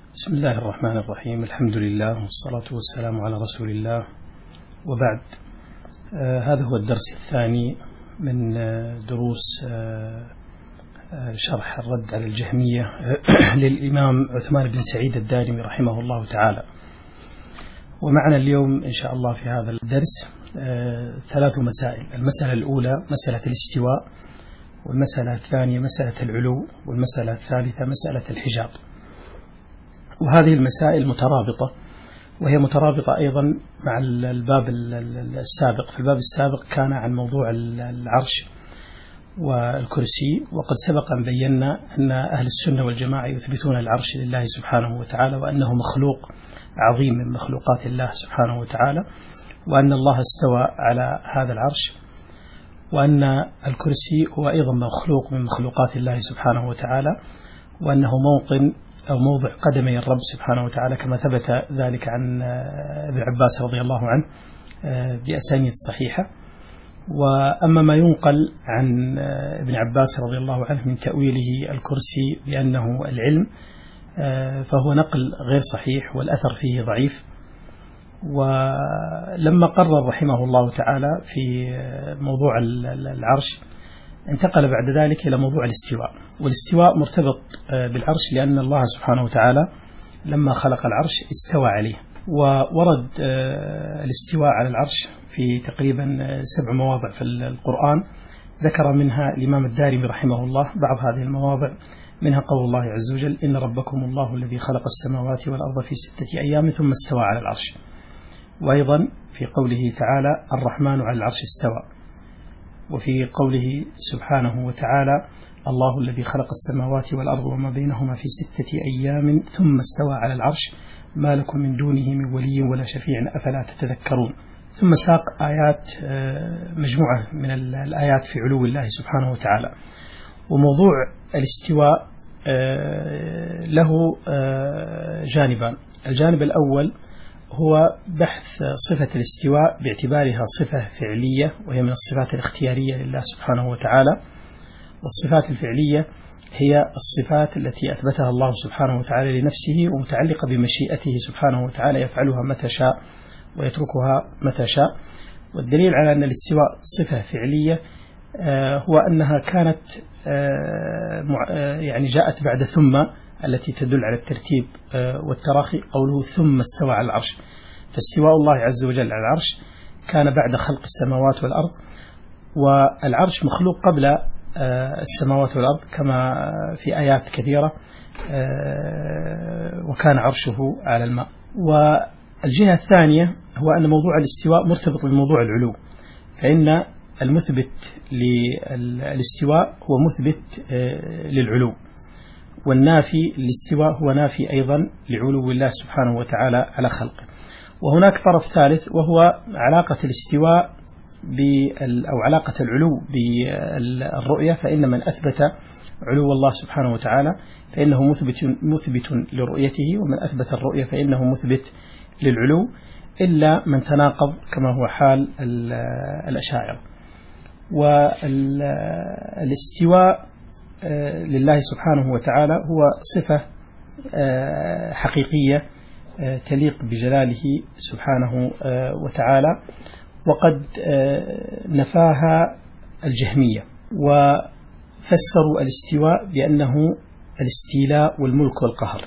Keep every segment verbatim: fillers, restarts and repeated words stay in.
بسم الله الرحمن الرحيم. الحمد لله والصلاة والسلام على رسول الله، وبعد. آه هذا هو الدرس الثاني من آه دروس آه آه شرح الرد على الجهمية للإمام عثمان بن سعيد الدارمي رحمه الله تعالى. ومعنا اليوم إن شاء الله في هذا الدرس آه ثلاث مسائل. المسألة الأولى مسألة الاستواء، والمسألة الثانية مسألة العلو، والمسألة الثالثة مسألة الحجاب. وهذه المسائل مترابطة، وهي مترابطة أيضا مع الباب السابق. في الباب السابق كان عن موضوع العرش والكرسي، وقد سبق أن بينا أن أهل السنة والجماعة يثبتون العرش لله سبحانه وتعالى، وأنه مخلوق عظيم من مخلوقات الله سبحانه وتعالى، وأن الله استوى على هذا العرش، وأن الكرسي هو أيضا مخلوق من مخلوقات الله سبحانه وتعالى، وأنه موطن أو موضع قدمي الرب سبحانه وتعالى، كما ثبت ذلك عن ابن عباس رضي الله عنه بأسانيد صحيحة. وأما ما ينقل عن ابن عباس رضي الله عنه من تأويله الكرسي بأنه العلم، فهو نقل غير صحيح والأثر فيه ضعيف. ولما قرر رحمه الله تعالى في موضوع العرش، انتقل بعد ذلك إلى موضوع الاستواء. والاستواء مرتبط بالعرش، لأن الله سبحانه وتعالى لما خلق العرش استوى عليه. وورد الاستواء على العرش في تقريبا سبع مواضع في القرآن، ذكر منها الإمام الدارمي رحمه الله بعض هذه المواضع، منها قول الله عز وجل: إن ربكم الله الذي خلق السماوات والأرض في ستة أيام ثم استوى على العرش. وأيضا في قوله تعالى: الرحمن على العرش استوى. وفي قوله سبحانه وتعالى: الله الذي خلق السماوات والأرض وما بينهما في ستة أيام ثم استوى على العرش ما لكم من دونه من ولي ولا شفيع أفلا تتذكرون. ثم ساق آيات، مجموعة من الآيات في علو الله سبحانه وتعالى. وموضوع الاستواء له جانبان. الجانب الأول هو بحث صفة الاستواء باعتبارها صفة فعلية، وهي من الصفات الاختيارية لله سبحانه وتعالى. والصفات الفعلية هي الصفات التي أثبتها الله سبحانه وتعالى لنفسه، ومتعلقة بمشيئته سبحانه وتعالى، يفعلها متى شاء ويتركها متى شاء. والدليل على أن الاستواء صفة فعلية هو أنها كانت يعني جاءت بعد ثم، التي تدل على الترتيب والتراخي. قوله ثم استوى على العرش، فاستواء الله عز وجل على العرش كان بعد خلق السماوات والأرض، والعرش مخلوق قبل السماوات والأرض كما في آيات كثيرة: وكان عرشه على الماء. والجهة الثانية هو أن موضوع الاستواء مرتبط بموضوع العلو، فإن المثبت للاستواء هو مثبت للعلو، والنافي للاستواء هو نافي أيضا لعلو الله سبحانه وتعالى على خلقه. وهناك طرف ثالث، وهو علاقة الاستواء أو علاقة العلو بالرؤية. فإن من أثبت علو الله سبحانه وتعالى فإنه مثبت, مثبت لرؤيته، ومن أثبت الرؤية فإنه مثبت للعلو، إلا من تناقض كما هو حال الأشاعرة. والاستواء لله سبحانه وتعالى هو صفة حقيقية تليق بجلاله سبحانه وتعالى، وقد نفاها الجهمية، وفسروا الاستواء بأنه الاستيلاء والملك والقهر.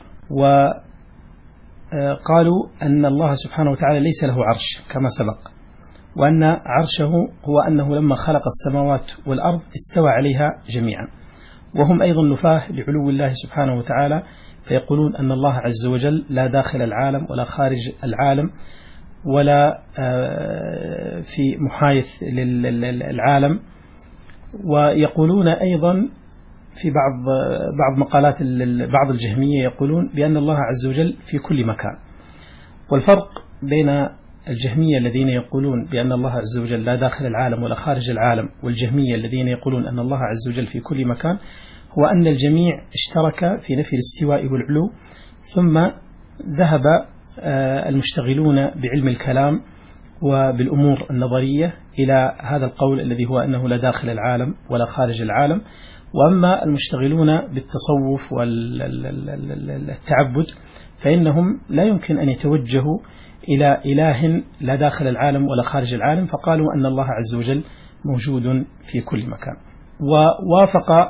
وقالوا أن الله سبحانه وتعالى ليس له عرش كما سبق، وأن عرشه هو أنه لما خلق السماوات والأرض استوى عليها جميعا. وهم أيضا نفاه لعلو الله سبحانه وتعالى، فيقولون أن الله عز وجل لا داخل العالم ولا خارج العالم، ولا في محايث للعالم. ويقولون أيضا في بعض بعض مقالات بعض الجهمية يقولون بأن الله عز وجل في كل مكان. والفرق بين الجهمية الذين يقولون بأن الله عز وجل لا داخل العالم ولا خارج العالم، والجهمية الذين يقولون أن الله عز وجل في كل مكان، هو أن الجميع اشترك في نفي الاستواء والعلو، ثم ذهب المشتغلون بعلم الكلام وبالأمور النظرية إلى هذا القول الذي هو أنه لا داخل العالم ولا خارج العالم. وأما المشتغلون بالتصوف والتعبد فإنهم لا يمكن أن يتوجهوا إلى إله لا داخل العالم ولا خارج العالم، فقالوا أن الله عز وجل موجود في كل مكان. ووافق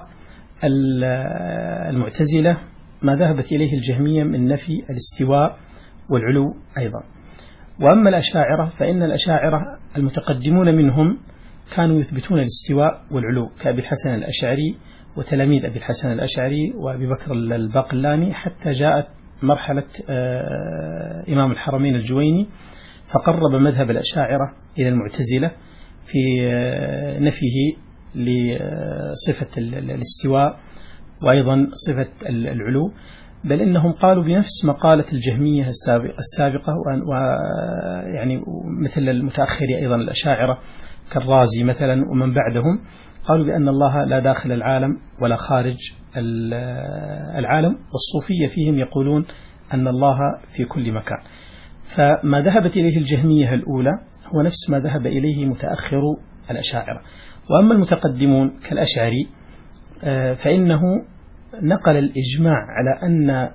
المعتزلة ما ذهبت إليه الجهمية من نفي الاستواء والعلو أيضا. وأما الأشاعرة فإن الأشاعرة المتقدمون منهم كانوا يثبتون الاستواء والعلو كأبي الحسن الأشعري وتلاميذ أبي الحسن الأشعري وأبي بكر الباقلاني، حتى جاءت مرحلة إمام الحرمين الجويني فقرب مذهب الأشاعرة إلى المعتزلة في نفيه لصفة الاستواء وأيضا صفة العلو، بل إنهم قالوا بنفس مقالة الجهمية السابقة، ويعني مثل المتأخر أيضا الأشاعرة كالرازي مثلا ومن بعدهم، قالوا بأن الله لا داخل العالم ولا خارج العالم، والصوفية فيهم يقولون أن الله في كل مكان. فما ذهبت إليه الجهمية الأولى هو نفس ما ذهب إليه متأخر الأشاعرة. وأما المتقدمون كالأشعري فإنه نقل الإجماع على أن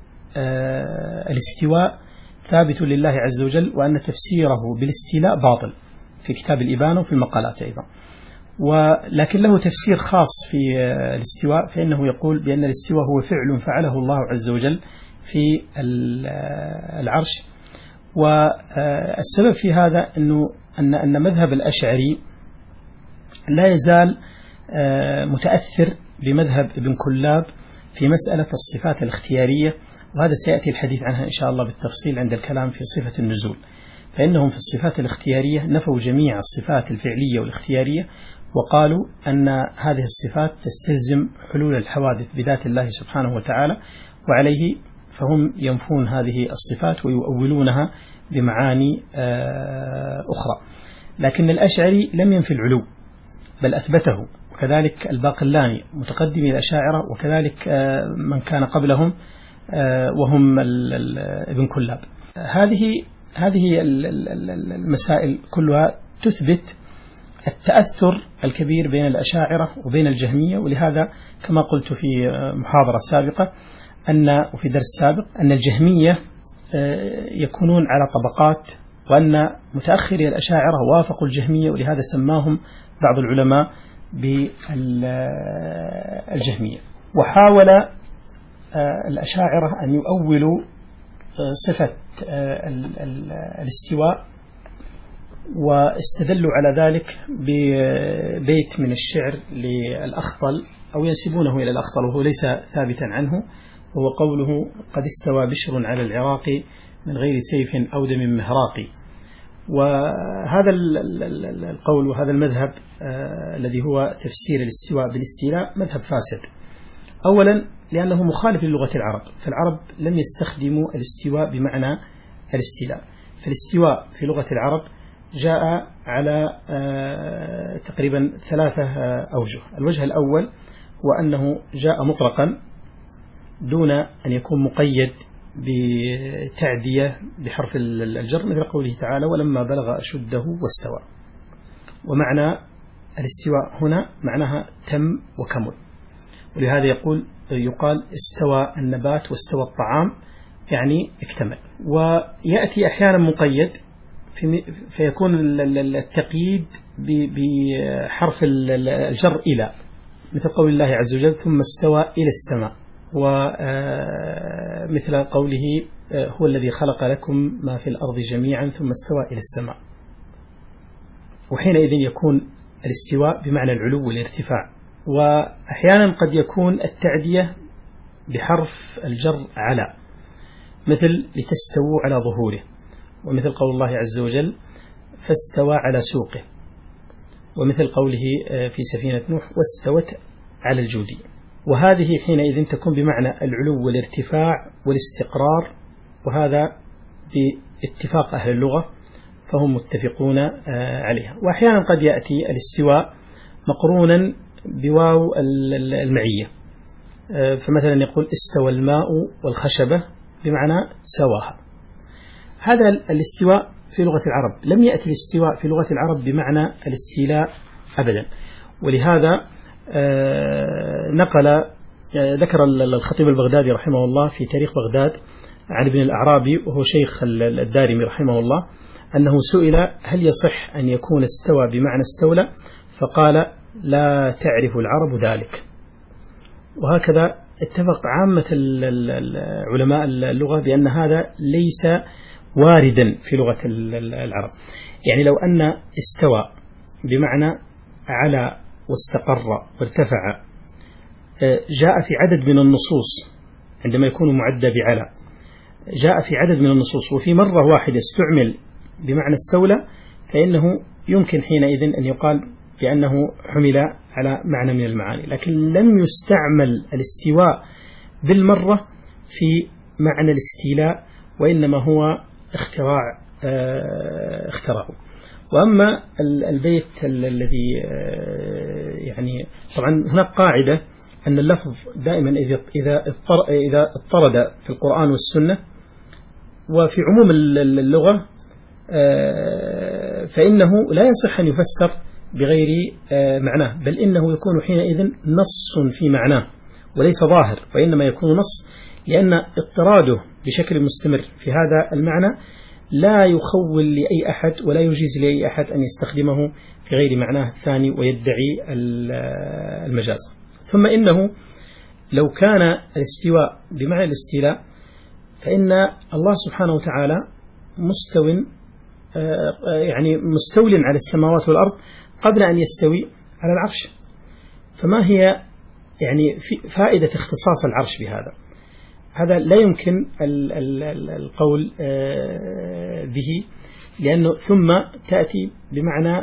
الاستواء ثابت لله عز وجل، وأن تفسيره بالاستيلاء باطل في كتاب الإبانة وفي المقالات أيضا. ولكن له تفسير خاص في الاستواء، فإنه يقول بأن الاستواء هو فعل فعله الله عز وجل في العرش. والسبب في هذا أنه أن أن مذهب الأشعري لا يزال متأثر بمذهب ابن كلاب في مسألة الصفات الاختيارية، وهذا سيأتي الحديث عنها إن شاء الله بالتفصيل عند الكلام في صفة النزول. فإنهم في الصفات الاختيارية نفوا جميع الصفات الفعلية والاختيارية، وقالوا أن هذه الصفات تستلزم حلول الحوادث بذات الله سبحانه وتعالى، وعليه فهم ينفون هذه الصفات ويؤولونها بمعاني أخرى. لكن الأشعري لم ينفي العلو بل أثبته، وكذلك الباقلاني متقدم الأشاعرة، وكذلك من كان قبلهم وهم ابن كلاب. هذه هذه المسائل كلها تثبت التأثر الكبير بين الأشاعرة وبين الجهمية. ولهذا كما قلت في محاضرة سابقة أن وفي درس سابق أن الجهمية يكونون على طبقات، وأن متأخري الأشاعرة وافقوا الجهمية، ولهذا سماهم بعض العلماء بالجهمية. وحاول الأشاعرة أن يؤولوا صفة الاستواء، واستدلوا على ذلك ببيت من الشعر للأخطل، أو ينسبونه إلى الأخطل وهو ليس ثابتا عنه، وهو قوله: قد استوى بشر على العراق من غير سيف أو دم مهراق. وهذا القول وهذا المذهب الذي هو تفسير الاستواء بالاستيلاء مذهب فاسد، أولا لأنه مخالف للغة العرب، فالعرب لم يستخدموا الاستواء بمعنى الاستيلاء. فالاستواء في لغة العرب جاء على تقريبا ثلاثة أوجه. الوجه الأول هو أنه جاء مطلقا دون أن يكون مقيد بتعدية بحرف الجر، مثل قوله تعالى: ولما بلغ أشده واستوى. ومعنى الاستواء هنا معناها تم وكمل، ولهذا يقول يقال استوى النبات واستوى الطعام، يعني اكتمل. ويأتي أحيانا مقيد فيكون التقييد بحرف الجر إلى، مثل قول الله عز وجل: ثم استوى إلى السماء. ومثل قوله: هو الذي خلق لكم ما في الأرض جميعا ثم استوى إلى السماء. وحينئذ يكون الاستواء بمعنى العلو والارتفاع. وأحيانا قد يكون التعدية بحرف الجر على، مثل لتستووا على ظهوره، ومثل قول الله عز وجل: فاستوى على سوقه، ومثل قوله في سفينة نوح: واستوت على الجودي. وهذه حينئذ تكون بمعنى العلو والارتفاع والاستقرار، وهذا باتفاق أهل اللغة فهم متفقون عليها. وأحيانا قد يأتي الاستواء مقرونا بواو المعية، فمثلا يقول: استوى الماء والخشبة، بمعنى سواها. هذا الاستواء في لغة العرب. لم يأتي الاستواء في لغة العرب بمعنى الاستيلاء أبدا. ولهذا نقل ذكر الخطيب البغدادي رحمه الله في تاريخ بغداد عن ابن الأعرابي وهو شيخ الدارمي رحمه الله أنه سئل هل يصح أن يكون استوى بمعنى استولى، فقال لا تعرف العرب ذلك. وهكذا اتفق عامة علماء اللغة بأن هذا ليس واردا في لغة العرب. يعني لو أن استوى بمعنى على واستقر وارتفع جاء في عدد من النصوص، عندما يكون معدى بعلى جاء في عدد من النصوص وفي مرة واحدة استعمل بمعنى استولى، فإنه يمكن حينئذ أن يقال بأنه حمل على معنى من المعاني. لكن لم يستعمل الاستواء بالمرة في معنى الاستيلاء، وإنما هو اختراع اخترعه. وأما البيت الذي يعني طبعا هناك قاعدة أن اللفظ دائما إذا إذا اضطرد في القرآن والسنة وفي عموم اللغة فإنه لا يصح أن يفسر بغير معناه، بل إنه يكون حينئذ نص في معناه وليس ظاهر، وإنما يكون نص، لأن اضطراده بشكل مستمر في هذا المعنى لا يخول لأي أحد ولا يجيز لأي أحد أن يستخدمه في غير معناه الثاني ويدعي المجاز. ثم إنه لو كان الاستواء بمعنى الاستيلاء فإن الله سبحانه وتعالى مستو يعني مستول على السماوات والأرض قبل أن يستوي على العرش، فما هي يعني فائدة اختصاص العرش بهذا؟ هذا لا يمكن القول به، لأنه ثم تأتي بمعنى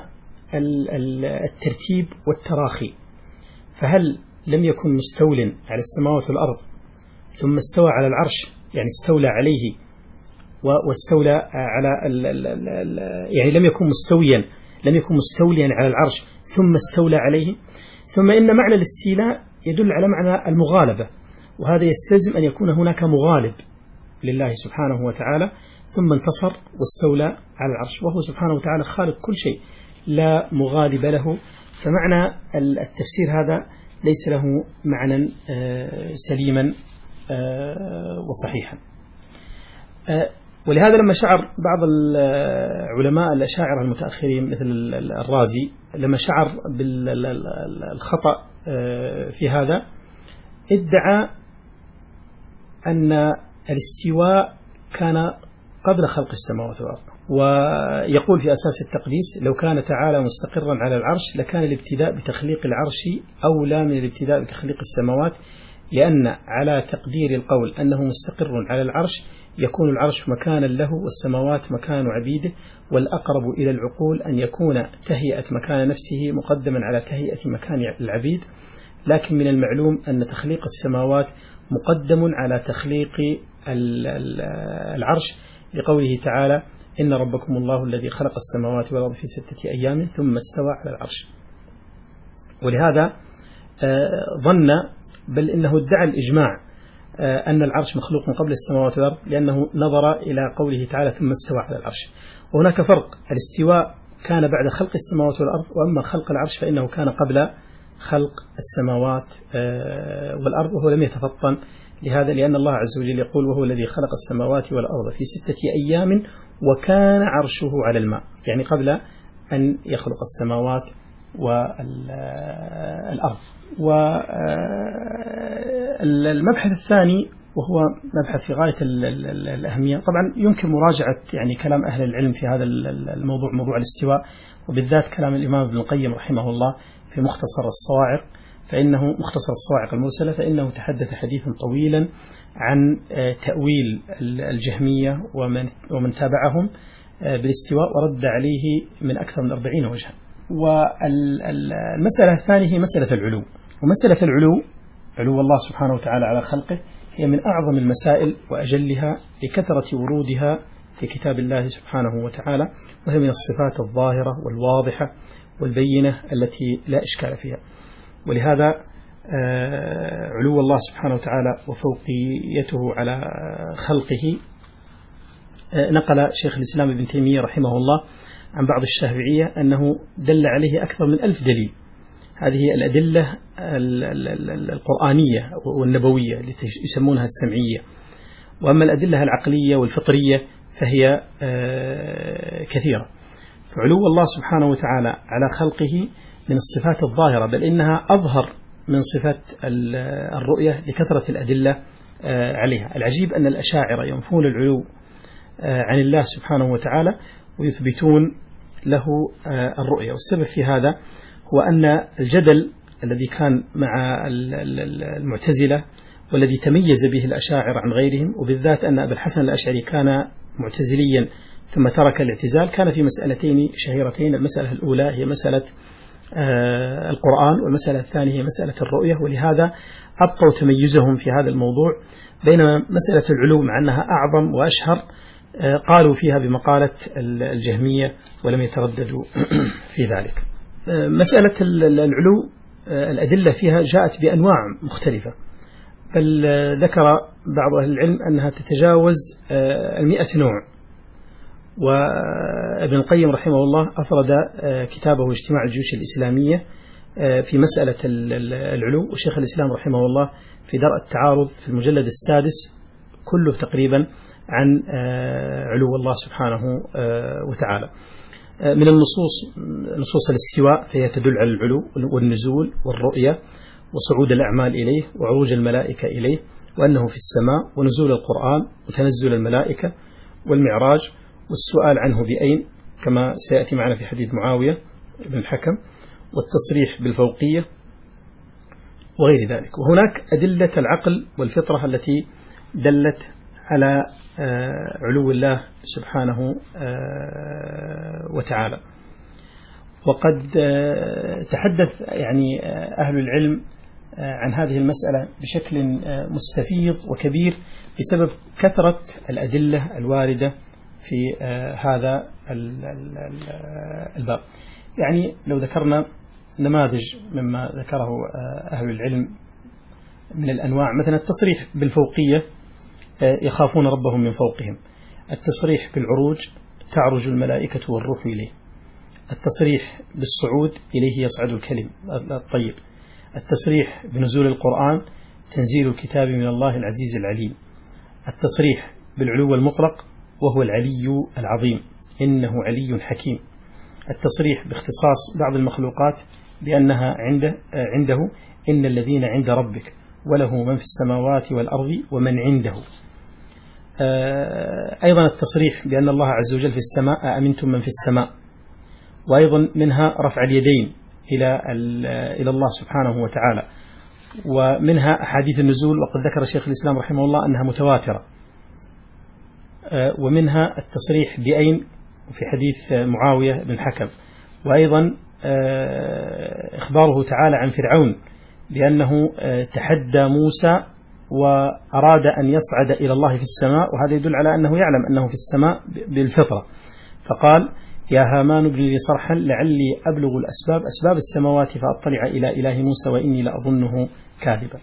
الترتيب والتراخي. فهل لم يكن مستول على السماوات والأرض ثم استوى على العرش، يعني استولى عليه واستولى على ال ال ال يعني لم يكن مستويا لم يكن مستوليا على العرش ثم استولى عليه؟ ثم إن معنى الاستيلاء يدل على معنى المغالبة، وهذا يستلزم أن يكون هناك مغالب لله سبحانه وتعالى ثم انتصر واستولى على العرش، وهو سبحانه وتعالى خالق كل شيء لا مغالب له. فمعنى التفسير هذا ليس له معنى سليما وصحيحا. ولهذا لما شعر بعض العلماء الأشاعرة المتأخرين مثل الرازي لما شعر بالخطأ في هذا ادعى أن الاستواء كان قبل خلق السماوات والأرض، ويقول في أساس التقديس لو كان تعالى مستقرا على العرش لكان الابتداء بتخليق العرش أولى من الابتداء بتخليق السماوات، لأن على تقدير القول أنه مستقر على العرش يكون العرش مكانا له والسماوات مكان عبيده، والأقرب إلى العقول أن يكون تهيئة مكان نفسه مقدما على تهيئة مكان العبيد، لكن من المعلوم أن تخليق السماوات مقدم على تخليق العرش، لقوله تعالى إن ربكم الله الذي خلق السماوات والأرض في ستة أيام ثم استوى على العرش. ولهذا ظن بل إنه ادعى الإجماع أن العرش مخلوق قبل السماوات والأرض، لأنه نظر إلى قوله تعالى ثم استوى على العرش. وهناك فرق، الاستواء كان بعد خلق السماوات والأرض، وأما خلق العرش فإنه كان قبل خلق السماوات والأرض، وهو لم يتفطن لهذا، لأن الله عز وجل يقول وهو الذي خلق السماوات والأرض في ستة أيام وكان عرشه على الماء، يعني قبل أن يخلق السماوات والأرض. والمبحث الثاني وهو مبحث في غاية الأهمية، طبعا يمكن مراجعة يعني كلام أهل العلم في هذا الموضوع، موضوع الاستواء، وبالذات كلام الإمام ابن القيم رحمه الله في مختصر الصواعق، فإنه مختصر الصواعق المرسلة، فإنه تحدث حديثا طويلا عن تأويل الجهمية ومن تابعهم بالاستواء، ورد عليه من أكثر من أربعين وجها. والمسألة الثانية هي مسألة العلو، ومسألة العلو علو الله سبحانه وتعالى على خلقه هي من أعظم المسائل وأجلها لكثرة ورودها في كتاب الله سبحانه وتعالى، وهي من الصفات الظاهرة والواضحة والبينة التي لا إشكال فيها. ولهذا علو الله سبحانه وتعالى وفوقيته على خلقه نقل شيخ الإسلام ابن تيمية رحمه الله عن بعض الشافعية أنه دل عليه أكثر من ألف دليل. هذه الأدلة القرآنية والنبوية التي يسمونها السمعية، وأما الأدلة العقلية والفطرية فهي كثيرة. فعلو الله سبحانه وتعالى على خلقه من الصفات الظاهرة، بل إنها أظهر من صفة الرؤية لكثرة الأدلة عليها. العجيب أن الأشاعرة ينفون العلو عن الله سبحانه وتعالى ويثبتون له الرؤية، والسبب في هذا هو أن الجدل الذي كان مع المعتزلة والذي تميز به الأشاعرة عن غيرهم، وبالذات أن أبا الحسن الأشعري كان معتزليا ثم ترك الاعتزال، كان في مسألتين شهيرتين. المسألة الأولى هي مسألة القرآن، والمسألة الثانية هي مسألة الرؤية، ولهذا أبقوا تميزهم في هذا الموضوع. بينما مسألة العلو مع أنها أعظم وأشهر قالوا فيها بمقالة الجهمية ولم يترددوا في ذلك. مسألة العلو الأدلة فيها جاءت بأنواع مختلفة، بل ذكر بعض أهل العلم أنها تتجاوز المئة نوع. وابن القيم رحمه الله أفرد كتابه اجتماع الجيوش الإسلامية في مسألة العلو، وشيخ الإسلام رحمه الله في درء التعارض في المجلد السادس كله تقريبا عن علو الله سبحانه وتعالى. من النصوص نصوص الاستواء فهي تدل على العلو والنزول والرؤية وصعود الأعمال إليه وعروج الملائكة إليه وأنه في السماء، ونزول القرآن وتنزل الملائكة والمعراج والسؤال عنه بأين كما سيأتي معنا في حديث معاوية بن الحكم، والتصريح بالفوقية وغير ذلك. وهناك أدلة العقل والفطرة التي دلت على علو الله سبحانه وتعالى. وقد تحدث يعني أهل العلم عن هذه المسألة بشكل مستفيض وكبير بسبب كثرة الأدلة الواردة في هذا الباب. يعني لو ذكرنا نماذج مما ذكره أهل العلم من الأنواع، مثلا التصريح بالفوقية يخافون ربهم من فوقهم، التصريح بالعروج تعرج الملائكة والروح إليه، التصريح بالصعود إليه يصعد الكلم الطيب، التصريح بنزول القرآن تنزيل الكتاب من الله العزيز العليم، التصريح بالعلو المطلق وهو العلي العظيم إنه علي حكيم، التصريح باختصاص بعض المخلوقات بأنها عنده, عنده إن الذين عند ربك وله من في السماوات والأرض ومن عنده. أيضا التصريح بأن الله عز وجل في السماء أأمنتم من في السماء، وأيضا منها رفع اليدين إلى إلى الله سبحانه وتعالى، ومنها أحاديث النزول، وقد ذكر شيخ الإسلام رحمه الله أنها متواترة، ومنها التصريح بأين في حديث معاوية بن الحكم، وأيضا إخباره تعالى عن فرعون بأنه تحدى موسى وأراد أن يصعد إلى الله في السماء، وهذا يدل على أنه يعلم أنه في السماء بالفطرة، فقال يا هامان ابن لي صرحا لعلي أبلغ الأسباب أسباب السماوات فأطلع إلى إله موسى وإني لأظنه كاذبا.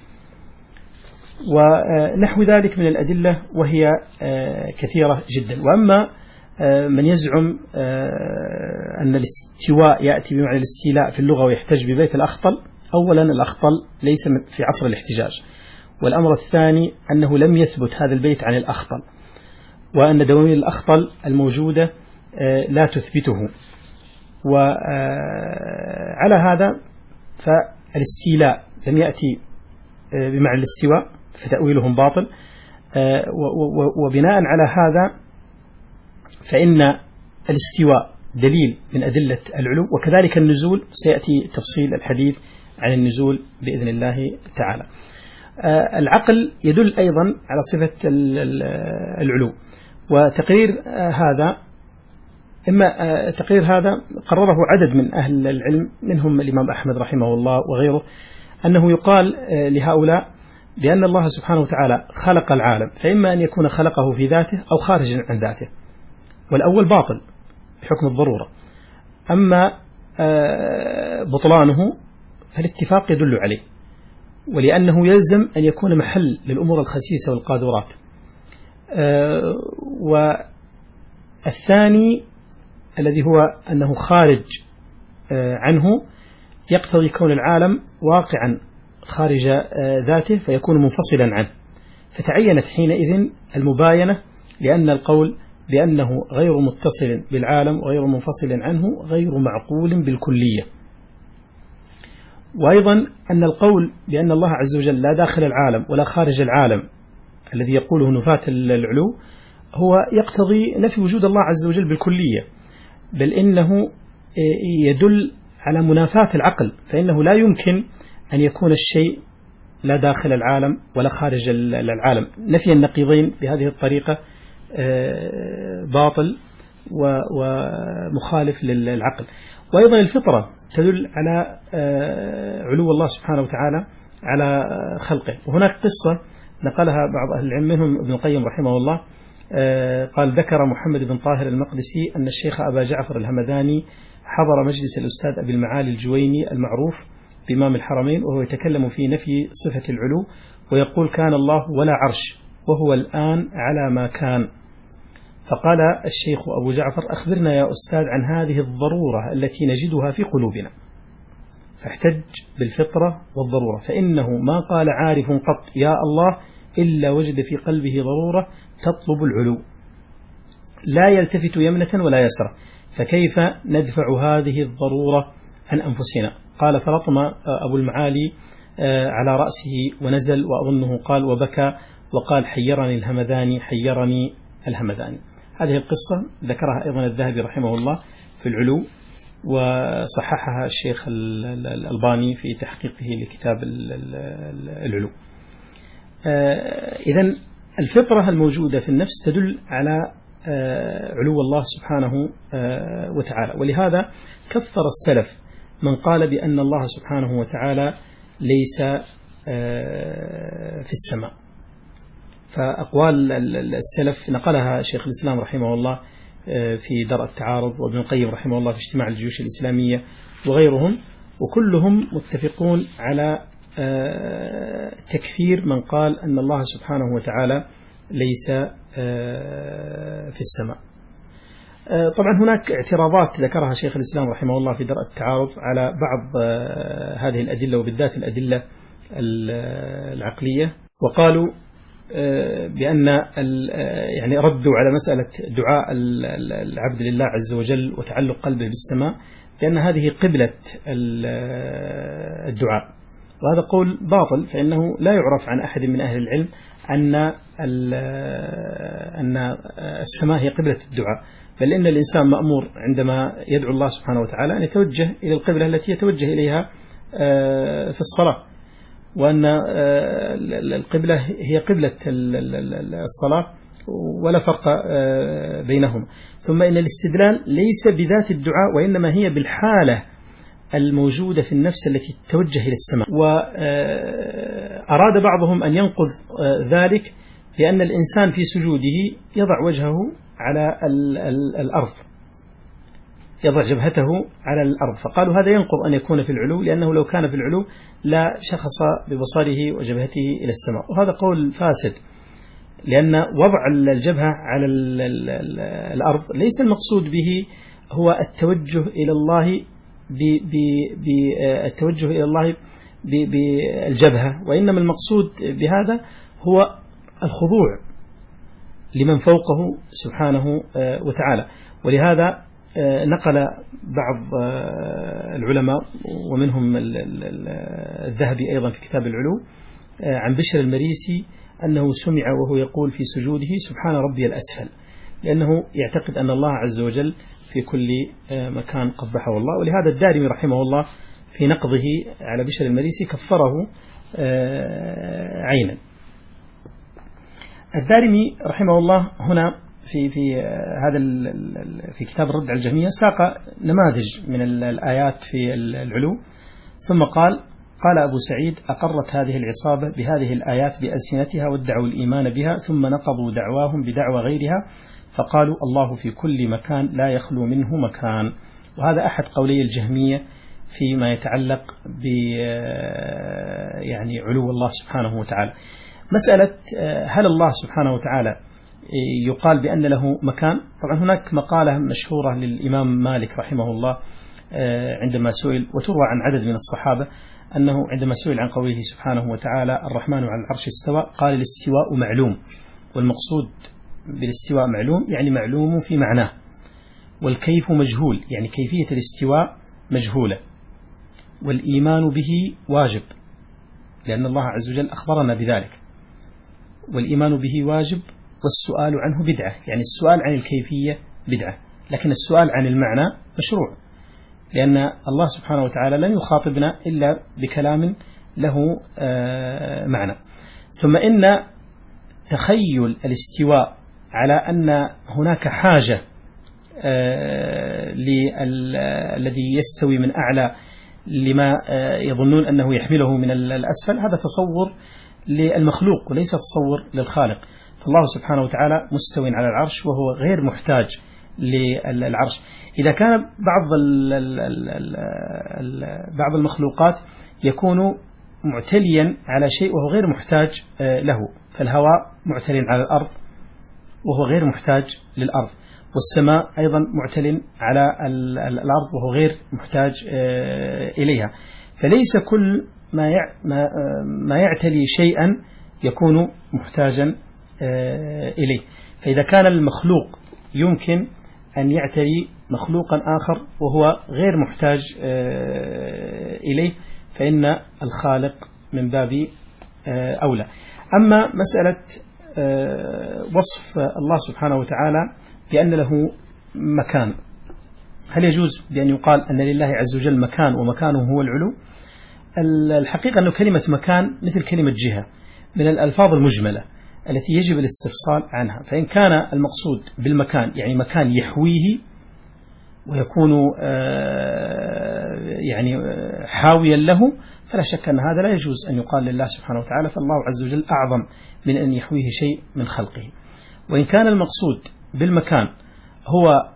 ونحو ذلك من الأدلة وهي كثيرة جدا. وأما من يزعم أن الاستواء يأتي بمعنى الاستيلاء في اللغة ويحتج ببيت الأخطل، أولا الأخطل ليس في عصر الاحتجاج، والأمر الثاني أنه لم يثبت هذا البيت عن الأخطل، وأن دواوين الأخطل الموجودة لا تثبته. وعلى هذا فالاستيلاء لم يأتي بمعنى الاستواء فتأويلهم باطل. وبناء على هذا فإن الاستواء دليل من أدلة العلو، وكذلك النزول سيأتي تفصيل الحديث عن النزول بإذن الله تعالى. العقل يدل أيضا على صفة العلو، وتقرير هذا إما تقرير هذا قرره عدد من أهل العلم منهم الإمام أحمد رحمه الله وغيره، أنه يقال لهؤلاء بأن الله سبحانه وتعالى خلق العالم، فإما أن يكون خلقه في ذاته أو خارجا عن ذاته، والأول باطل بحكم الضرورة. أما بطلانه فالاتفاق يدل عليه، ولأنه يلزم أن يكون محل للأمور الخسيسة والقاذورات. والثاني الذي هو أنه خارج عنه يقتضي كون العالم واقعا خارج ذاته فيكون منفصلا عنه، فتعينت حينئذ المباينة، لأن القول بأنه غير متصل بالعالم وغير منفصل عنه غير معقول بالكلية. وأيضا أن القول بأن الله عز وجل لا داخل العالم ولا خارج العالم الذي يقوله نفاة العلو هو يقتضي نفي وجود الله عز وجل بالكلية، بل إنه يدل على منافاة العقل، فإنه لا يمكن أن يكون الشيء لا داخل العالم ولا خارج العالم. نفي النقيضين بهذه الطريقة باطل ومخالف للعقل. وأيضا الفطرة تدل على علو الله سبحانه وتعالى على خلقه. وهناك قصة نقلها بعض أهل العلم منهم ابن القيم رحمه الله، قال ذكر محمد بن طاهر المقدسي أن الشيخ أبا جعفر الهمداني حضر مجلس الأستاذ أبي المعالي الجويني المعروف بإمام الحرمين وهو يتكلم في نفي صفة العلو ويقول كان الله ولا عرش وهو الآن على ما كان. فقال الشيخ أبو جعفر أخبرنا يا أستاذ عن هذه الضرورة التي نجدها في قلوبنا، فاحتج بالفطرة والضرورة، فإنه ما قال عارف قط يا الله إلا وجد في قلبه ضرورة تطلب العلو لا يلتفت يمنة ولا يسرى، فكيف ندفع هذه الضرورة عن أنفسنا؟ قال فلطم أبو المعالي على رأسه ونزل، وأظنه قال وبكى وقال حيرني الهمداني حيرني الهمداني. هذه القصة ذكرها أيضا الذهبي رحمه الله في العلو، وصححها الشيخ الألباني في تحقيقه لكتاب العلو. إذن الفطرة الموجودة في النفس تدل على علو الله سبحانه وتعالى، ولهذا كفر السلف من قال بأن الله سبحانه وتعالى ليس في السماء. فأقوال السلف نقلها شيخ الإسلام رحمه الله في درء التعارض، وابن القيم رحمه الله في اجتماع الجيوش الإسلامية وغيرهم، وكلهم متفقون على تكفير من قال أن الله سبحانه وتعالى ليس في السماء. طبعا هناك اعتراضات ذكرها شيخ الإسلام رحمه الله في درء التعارض على بعض هذه الأدلة وبالذات الأدلة العقلية، وقالوا بأن يعني ردوا على مسألة دعاء العبد لله عز وجل وتعلق قلبه بالسماء لأن هذه قبلة الدعاء، وهذا قول باطل، فإنه لا يعرف عن أحد من أهل العلم أن أن السماء هي قبلة الدعاء، بل إن الإنسان مأمور عندما يدعو الله سبحانه وتعالى أن يتوجه إلى القبلة التي يتوجه إليها في الصلاة، وأن القبلة هي قبلة الصلاة ولا فرق بينهما. ثم إن الاستدلال ليس بذات الدعاء وإنما هي بالحالة الموجودة في النفس التي تتوجه إلى السماء. وأراد بعضهم أن ينقض ذلك لأن الإنسان في سجوده يضع وجهه على الأرض، يضع جبهته على الأرض، فقالوا هذا ينقض أن يكون في العلو، لأنه لو كان في العلو لا شخص ببصره وجبهته إلى السماء، وهذا قول فاسد، لأن وضع الجبهة على الأرض ليس المقصود به هو التوجه إلى الله بالتوجه إلى الله بالجبهة، وإنما المقصود بهذا هو الخضوع لمن فوقه سبحانه وتعالى. ولهذا نقل بعض العلماء ومنهم الذهبي أيضا في كتاب العلو عن بشر المريسي أنه سمع وهو يقول في سجوده سبحان ربي الأسفل، لأنه يعتقد أن الله عز وجل في كل مكان قبحه الله. ولهذا الدارمي رحمه الله في نقضه على بشر المريسي كفره عينا. الدارمي رحمه الله هنا في في هذا في كتاب الرد على الجهمية ساق نماذج من الآيات في العلو، ثم قال قال أبو سعيد أقرت هذه العصابة بهذه الآيات بألسنتها وادعوا الإيمان بها، ثم نقضوا دعواهم بدعوى غيرها فقالوا الله في كل مكان لا يخلو منه مكان. وهذا أحد قولي الجهمية فيما يتعلق ب يعني علو الله سبحانه وتعالى. مسألة هل الله سبحانه وتعالى يقال بأن له مكان؟ طبعا هناك مقالة مشهورة للإمام مالك رحمه الله عندما سئل وتروى عن عدد من الصحابة أنه عندما سئل عن قوله سبحانه وتعالى الرحمن على العرش استوى قال الاستواء معلوم، والمقصود بالاستواء معلوم يعني معلوم في معناه، والكيف مجهول يعني كيفية الاستواء مجهولة، والإيمان به واجب لأن الله عز وجل أخبرنا بذلك، والإيمان به واجب، والسؤال عنه بدعة يعني السؤال عن الكيفية بدعة، لكن السؤال عن المعنى مشروع، لأن الله سبحانه وتعالى لن يخاطبنا إلا بكلام له معنى. ثم إن تخيل الاستواء على أن هناك حاجة الذي يستوي من أعلى لما يظنون أنه يحمله من الأسفل، هذا تصور للمخلوق وليس تصور للخالق. فالله سبحانه وتعالى مستوٍ على العرش وهو غير محتاج للعرش. إذا كان بعض بعض المخلوقات يكون معتليا على شيء وهو غير محتاج له، فالهواء معتل على الأرض وهو غير محتاج للأرض، والسماء أيضا معتل على الأرض وهو غير محتاج إليها، فليس كل ما ما يعتلي شيئا يكون محتاجا إليه. فإذا كان المخلوق يمكن أن يعتري مخلوقا آخر وهو غير محتاج إليه، فإن الخالق من باب أولى. أما مسألة وصف الله سبحانه وتعالى بأن له مكان، هل يجوز بأن يقال أن لله عز وجل مكان ومكانه هو العلو؟ الحقيقة أن كلمة مكان مثل كلمة جهة من الألفاظ المجملة التي يجب الاستفصال عنها، فإن كان المقصود بالمكان يعني مكان يحويه ويكون يعني حاويا له، فلا شك أن هذا لا يجوز أن يقال لله سبحانه وتعالى، فالله عز وجل أعظم من أن يحويه شيء من خلقه. وإن كان المقصود بالمكان هو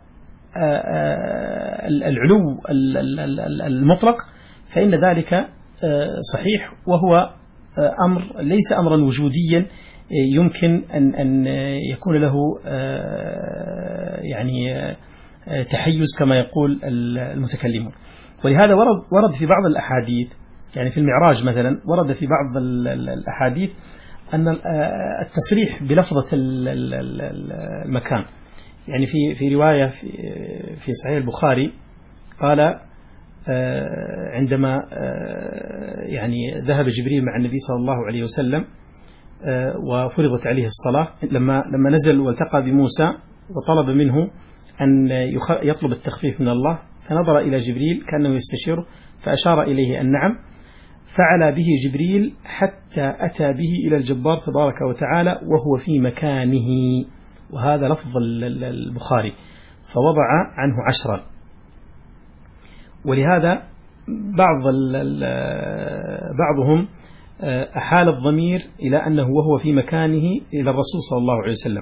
العلو المطلق فإن ذلك صحيح، وهو أمر ليس أمرا وجوديا يمكن أن أن يكون له يعني تحيز كما يقول المتكلمون. ولهذا ورد ورد في بعض الأحاديث، يعني في المعراج مثلا ورد في بعض الأحاديث أن التصريح بلفظة المكان، يعني في في رواية في في صحيح البخاري قال عندما يعني ذهب جبريل مع النبي صلى الله عليه وسلم وفرضت عليه الصلاة، لما لما نزل والتقى بموسى وطلب منه أن يطلب التخفيف من الله، فنظر إلى جبريل كأنه يستشيره فأشار إليه أن نعم، فعلى به جبريل حتى أتى به إلى الجبار تبارك وتعالى وهو في مكانه، وهذا لفظ البخاري، فوضع عنه عشرا. ولهذا بعض بعضهم أحال الضمير إلى أنه وهو في مكانه إلى الرسول صلى الله عليه وسلم،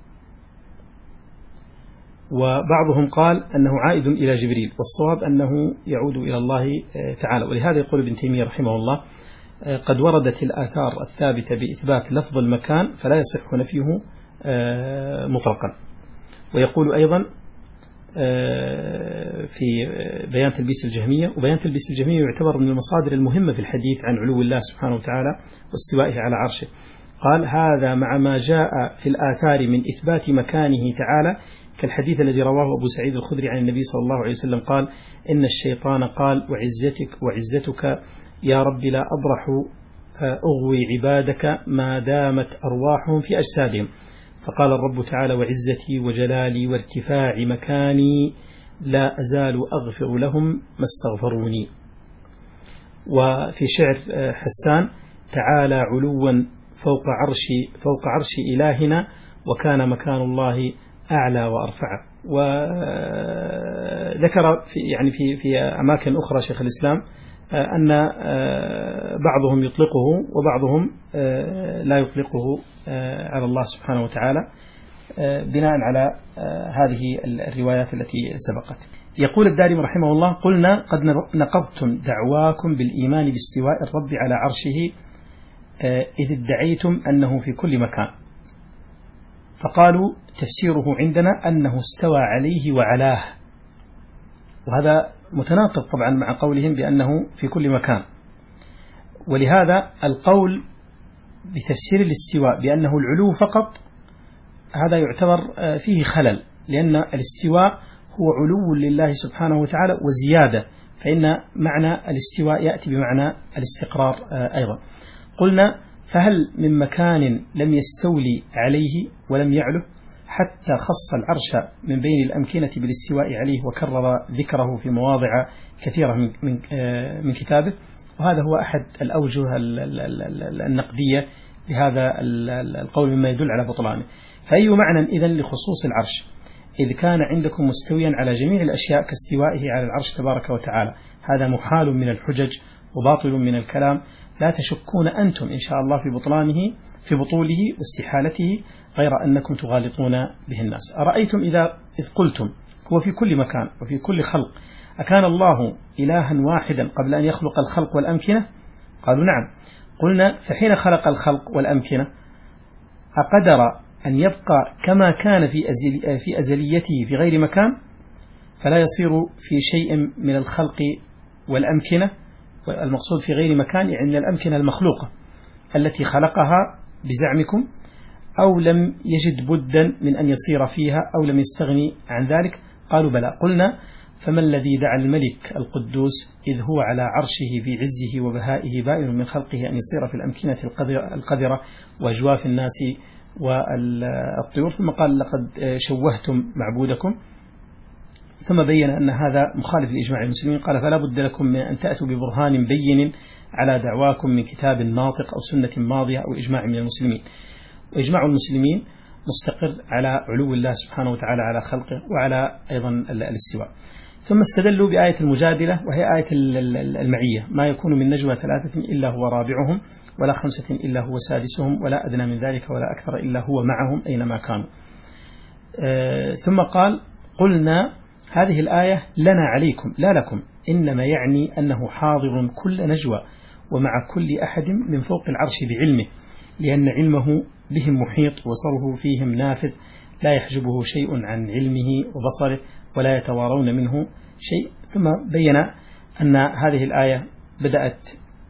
وبعضهم قال أنه عائد إلى جبريل، والصواب أنه يعود إلى الله تعالى. ولهذا يقول ابن تيمية رحمه الله قد وردت الآثار الثابتة بإثبات لفظ المكان فلا يصح نفيه مطلقا. ويقول أيضا في بيان تلبيس الجهمية، وبيان تلبيس الجهمية يعتبر من المصادر المهمة في الحديث عن علو الله سبحانه وتعالى واستوائه على عرشه، قال هذا مع ما جاء في الآثار من إثبات مكانه تعالى، كالحديث الذي رواه أبو سعيد الخدري عن النبي صلى الله عليه وسلم قال إن الشيطان قال وعزتك وعزتك يا رب لا أبرح أغوي عبادك ما دامت أرواحهم في أجسادهم، فقال الرب تعالى وعزتي وجلالي وارتفاع مكاني لا أزال أغفر لهم ما استغفروني. وفي شعر حسان تعالى علوا فوق عرش فوق عرش إلهنا وكان مكان الله أعلى وأرفع. وذكر في يعني في في أماكن أخرى شيخ الإسلام أن بعضهم يطلقه وبعضهم لا يطلقه على الله سبحانه وتعالى بناء على هذه الروايات التي سبقت. يقول الدارمي رحمه الله قلنا قد نقضتم دعواكم بالإيمان باستواء الرب على عرشه إذ ادعيتم أنه في كل مكان، فقالوا تفسيره عندنا أنه استوى عليه وعلاه، وهذا متناقض طبعا مع قولهم بأنه في كل مكان. ولهذا القول بتفسير الاستواء بأنه العلو فقط هذا يعتبر فيه خلل، لأن الاستواء هو علو لله سبحانه وتعالى وزيادة، فإن معنى الاستواء يأتي بمعنى الاستقرار أيضا. قلنا فهل من مكان لم يستولي عليه ولم يعله، حتى خص العرش من بين الأمكنة بالاستواء عليه وكرر ذكره في مواضع كثيرة من من كتابه، وهذا هو أحد الأوجه النقدية لهذا القول مما يدل على بطلانه. فأي معنى إذن لخصوص العرش إذ كان عندكم مستويا على جميع الأشياء كاستوائه على العرش تبارك وتعالى؟ هذا محال من الحجج وباطل من الكلام، لا تشكون أنتم إن شاء الله في بطلانه في بطوله واستحالته، غير أنكم تغالطون به الناس. أرأيتم إذا إذ قلتم هو في كل مكان وفي كل خلق، أكان الله إلها واحدا قبل أن يخلق الخلق والأمكنة؟ قالوا نعم. قلنا فحين خلق الخلق والأمكنة أقدر أن يبقى كما كان في أزل في أزليته في غير مكان، فلا يصير في شيء من الخلق والأمكنة، والمقصود في غير مكان يعني من الأمكنة المخلوقة التي خلقها بزعمكم، أو لم يجد بدا من أن يصير فيها أو لم يستغني عن ذلك؟ قالوا بلى. قلنا فما الذي دعا الملك القدوس إذ هو على عرشه في عزه وبهائه بائن من خلقه أن يصير في الأمكنة القذرة وأجواف الناس والطيور، ثم قال لقد شوهتم معبودكم، ثم بين أن هذا مخالف لإجماع المسلمين. قال فلا بد لكم من أن تأتوا ببرهان بين على دعواكم من كتاب ناطق أو سنة ماضية أو إجماع من المسلمين. وإجماع المسلمين مستقر على علو الله سبحانه وتعالى على خلقه وعلى أيضا الاستواء. ثم استدلوا بآية المجادلة وهي آية المعية، ما يكون من نجوى ثلاثة إلا هو رابعهم ولا خمسة إلا هو سادسهم ولا أدنى من ذلك ولا أكثر إلا هو معهم أينما كانوا. آه ثم قال قلنا هذه الآية لنا عليكم لا لكم، إنما يعني أنه حاضر كل نجوى ومع كل أحد من فوق العرش بعلمه، لأن علمه بهم محيط وبصره فيهم نافذ لا يحجبه شيء عن علمه وبصره ولا يتوارون منه شيء. ثم بين أن هذه الآية بدأت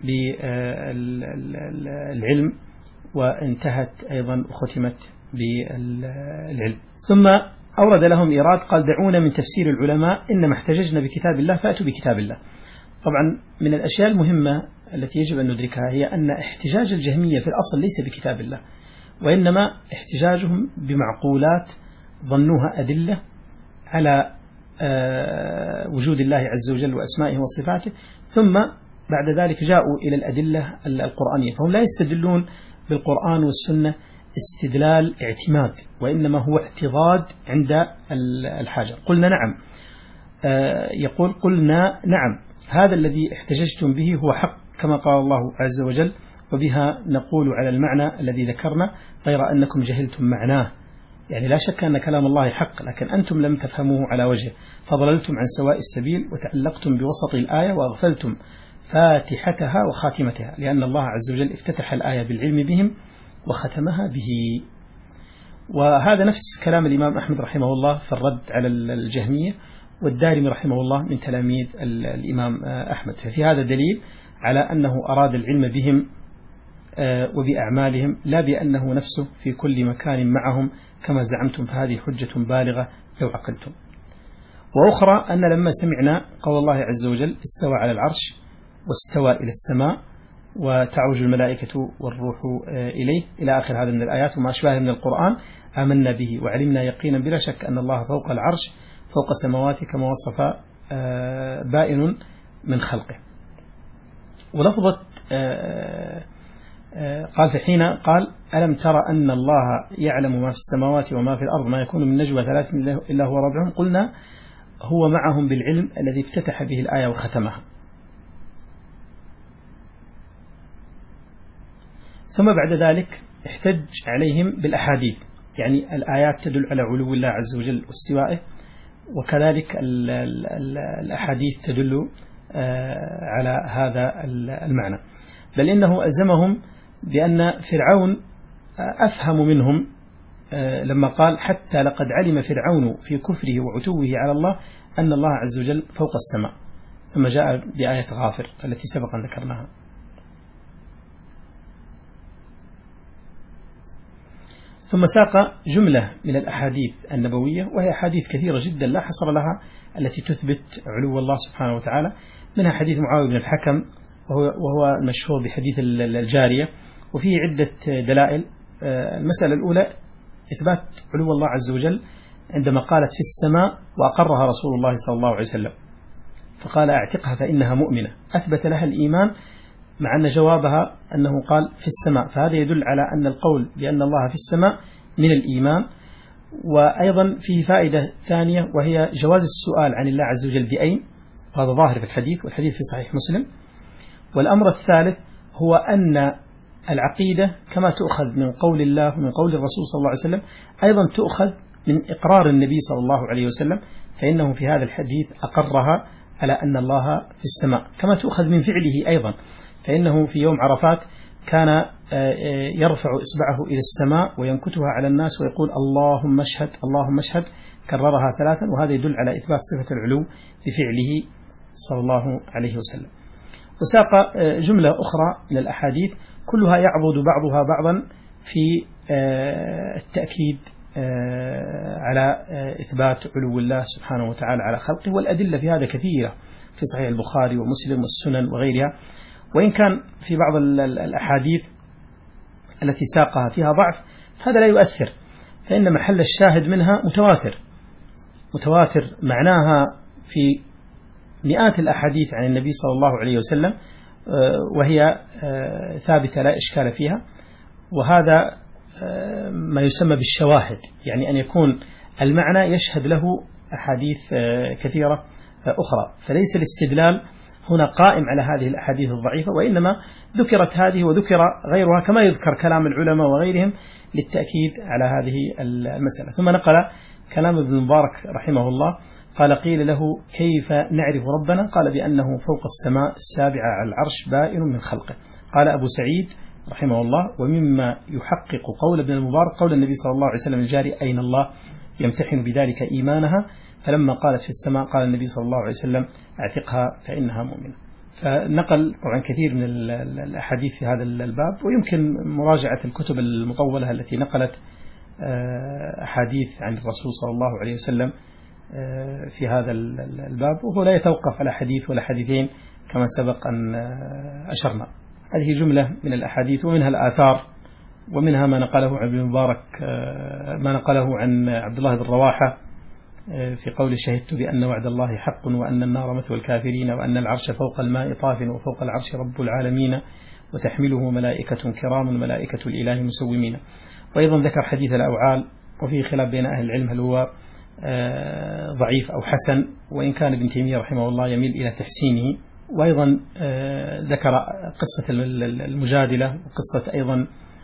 بالعلم وانتهت أيضا وختمت بالعلم. ثم أورد لهم إيراد قال دعونا من تفسير العلماء إنما احتججنا بكتاب الله فأتوا بكتاب الله. طبعا من الأشياء المهمة التي يجب أن ندركها هي أن احتجاج الجهمية في الأصل ليس بكتاب الله، وإنما احتجاجهم بمعقولات ظنوها أدلة على وجود الله عز وجل وأسمائه وصفاته، ثم بعد ذلك جاءوا إلى الأدلة القرآنية، فهم لا يستدلون بالقرآن والسنة استدلال اعتماد، وإنما هو اعتضاد عند الحاجة. قلنا نعم، يقول قلنا نعم هذا الذي احتججتم به هو حق كما قال الله عز وجل، وبها نقول على المعنى الذي ذكرنا غير أنكم جهلتم معناه. يعني لا شك أن كلام الله حق، لكن أنتم لم تفهموه على وجهه فضللتم عن سواء السبيل وتألقتم بوسط الآية وأغفلتم فاتحتها وخاتمتها، لأن الله عز وجل افتتح الآية بالعلم بهم وختمها به. وهذا نفس كلام الإمام أحمد رحمه الله في الرد على الجهمية، والدارمي رحمه الله من تلاميذ الإمام أحمد. ففي هذا دليل على أنه أراد العلم بهم وبأعمالهم لا بأنه نفسه في كل مكان معهم كما زعمتم، فهذه حجة بالغة لو عقلتم. وأخرى أن لما سمعنا قول الله عز وجل استوى على العرش واستوى إلى السماء وتعرج الملائكة والروح إليه إلى آخر هذا من الآيات وما أشبه من القرآن آمنا به وعلمنا يقينا بلا شك أن الله فوق العرش فوق السماوات كما وصف بائن من خلقه. ولفظة قال في حين قال ألم ترى أن الله يعلم ما في السماوات وما في الأرض ما يكون من نجوى ثلاث إلا هو رابعهم، قلنا هو معهم بالعلم الذي افتتح به الآية وختمها. ثم بعد ذلك احتج عليهم بالأحاديث، يعني الآيات تدل على علو الله عز وجل واستوائه، وكذلك ال ال ال الأحاديث تدل على هذا المعنى. بل إنه ألزمهم بأن فرعون أفهم منهم لما قال حتى لقد علم فرعون في كفره وعتوه على الله أن الله عز وجل فوق السماء، ثم جاء بآية غافر التي سبقا ذكرناها. ثم ساق جملة من الأحاديث النبوية، وهي أحاديث كثيرة جدا لا حصر لها التي تثبت علو الله سبحانه وتعالى، منها حديث معاوية بن الحكم وهو, وهو المشهور بحديث الجارية، وفيه عدة دلائل. المسألة الأولى إثبات علو الله عز وجل عندما قالت في السماء وأقرها رسول الله صلى الله عليه وسلم، فقال اعتقها فإنها مؤمنة، أثبت لها الإيمان مع أن جوابها أنه قال في السماء، فهذا يدل على أن القول بأن الله في السماء من الإيمان. وأيضا فيه فائدة ثانية، وهي جواز السؤال عن الله عز وجل بأين، وهذا ظاهر في الحديث، والحديث في صحيح مسلم. والأمر الثالث هو أن العقيدة كما تؤخذ من قول الله ومن قول الرسول صلى الله عليه وسلم أيضا تؤخذ من إقرار النبي صلى الله عليه وسلم، فإنه في هذا الحديث أقرها على أن الله في السماء، كما تؤخذ من فعله أيضا، فإنه في يوم عرفات كان يرفع إصبعه إلى السماء وينكتها على الناس ويقول اللهم اشهد اللهم اشهد، كررها ثلاثا، وهذا يدل على إثبات صفة العلو بفعله صلى الله عليه وسلم. وساق جملة أخرى من الأحاديث كلها يعضد بعضها بعضا في التأكيد على إثبات علو الله سبحانه وتعالى على خلقه، والأدلة في هذا كثيرة في صحيح البخاري ومسلم والسنن وغيرها. وإن كان في بعض الأحاديث التي ساقها فيها ضعف هذا لا يؤثر، فإن محل الشاهد منها متواتر متواتر معناها في مئات الأحاديث عن النبي صلى الله عليه وسلم، وهي ثابتة لا إشكال فيها. وهذا ما يسمى بالشواهد، يعني أن يكون المعنى يشهد له أحاديث كثيرة أخرى، فليس الاستدلال هنا قائم على هذه الأحاديث الضعيفة، وإنما ذكرت هذه وذكر غيرها كما يذكر كلام العلماء وغيرهم للتأكيد على هذه المسألة. ثم نقل كلام ابن مبارك رحمه الله، قال قيل له كيف نعرف ربنا؟ قال بأنه فوق السماء السابعة على العرش بائن من خلقه. قال أبو سعيد رحمه الله ومما يحقق قول ابن المبارك قول النبي صلى الله عليه وسلم الجاري أين الله يمتحن بذلك إيمانها، فلما قالت في السماء قال النبي صلى الله عليه وسلم اعتقها فإنها مؤمنة. فنقل طبعا كثير من الأحاديث في هذا الباب، ويمكن مراجعة الكتب المطولة التي نقلت أحاديث عن الرسول صلى الله عليه وسلم في هذا الباب، وهو لا يتوقف على حديث ولا حديثين كما سبق أن أشرنا. هذه جملة من الأحاديث ومنها الآثار، ومنها ما نقله عن ابن مبارك ما نقله عن عبد الله بن رواحة في قول شهدت بأن وعد الله حق وأن النار مثوى الكافرين وأن العرش فوق الماء طاف وفوق العرش رب العالمين وتحمله ملائكة كرام ملائكة الإله مسومين. وأيضا ذكر حديث الأوعال، وفيه خلاف بين أهل العلم هل هو ضعيف أو حسن، وإن كان ابن تيمية رحمه الله يميل إلى تحسينه. وأيضا ذكر قصة المجادلة، وقصة أيضا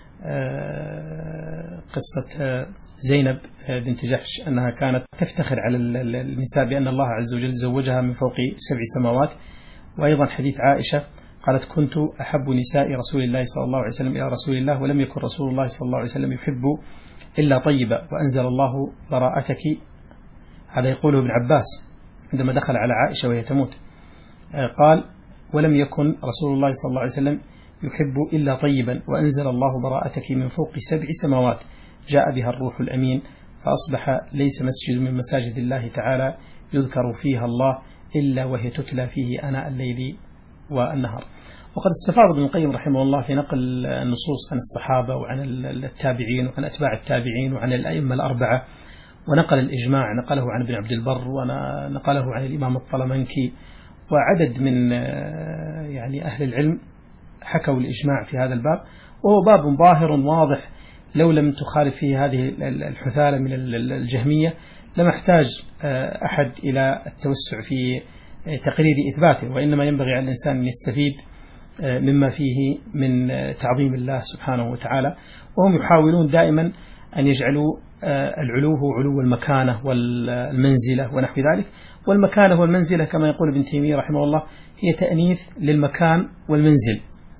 قصة زينب بنت جحش أنها كانت تفتخر على النساء بأن الله عز وجل زوجها من فوق سبع سماوات. وأيضا حديث عائشة قالت كنت أحب نساء رسول الله صلى الله عليه وسلم إلى رسول الله ولم يكن رسول الله صلى الله عليه وسلم يحب إلا طيبة وأنزل الله براءتك. هذا يقوله ابن عباس عندما دخل على عائشة وهي تموت، قال ولم يكن رسول الله صلى الله عليه وسلم يحب إلا طيبا وأنزل الله براءتك من فوق سبع سماوات جاء بها الروح الأمين، فأصبح ليس مسجد من مساجد الله تعالى يذكر فيها الله إلا وهي تتلى فيه آناء الليل والنهار. وقد استفاض ابن القيم رحمه الله في نقل النصوص عن الصحابة وعن التابعين وعن أتباع التابعين وعن الأئمة الأربعة، ونقل الإجماع نقله عن ابن عبد البر ونقله عن الإمام الطلمنكي، وعدد من يعني أهل العلم حكوا الإجماع في هذا الباب، وهو باب ظاهر واضح لو لم تخالف فيه هذه الحثالة من الجهمية لما احتاج أحد إلى التوسع في تقرير إثباته، وإنما ينبغي على الإنسان أن يستفيد مما فيه من تعظيم الله سبحانه وتعالى. وهم يحاولون دائما أن يجعلوا العلو هو علو المكانة والمنزلة ونحو ذلك، والمكانة والمنزلة كما يقول ابن تيمية رحمه الله هي تأنيث للمكان والمنزل،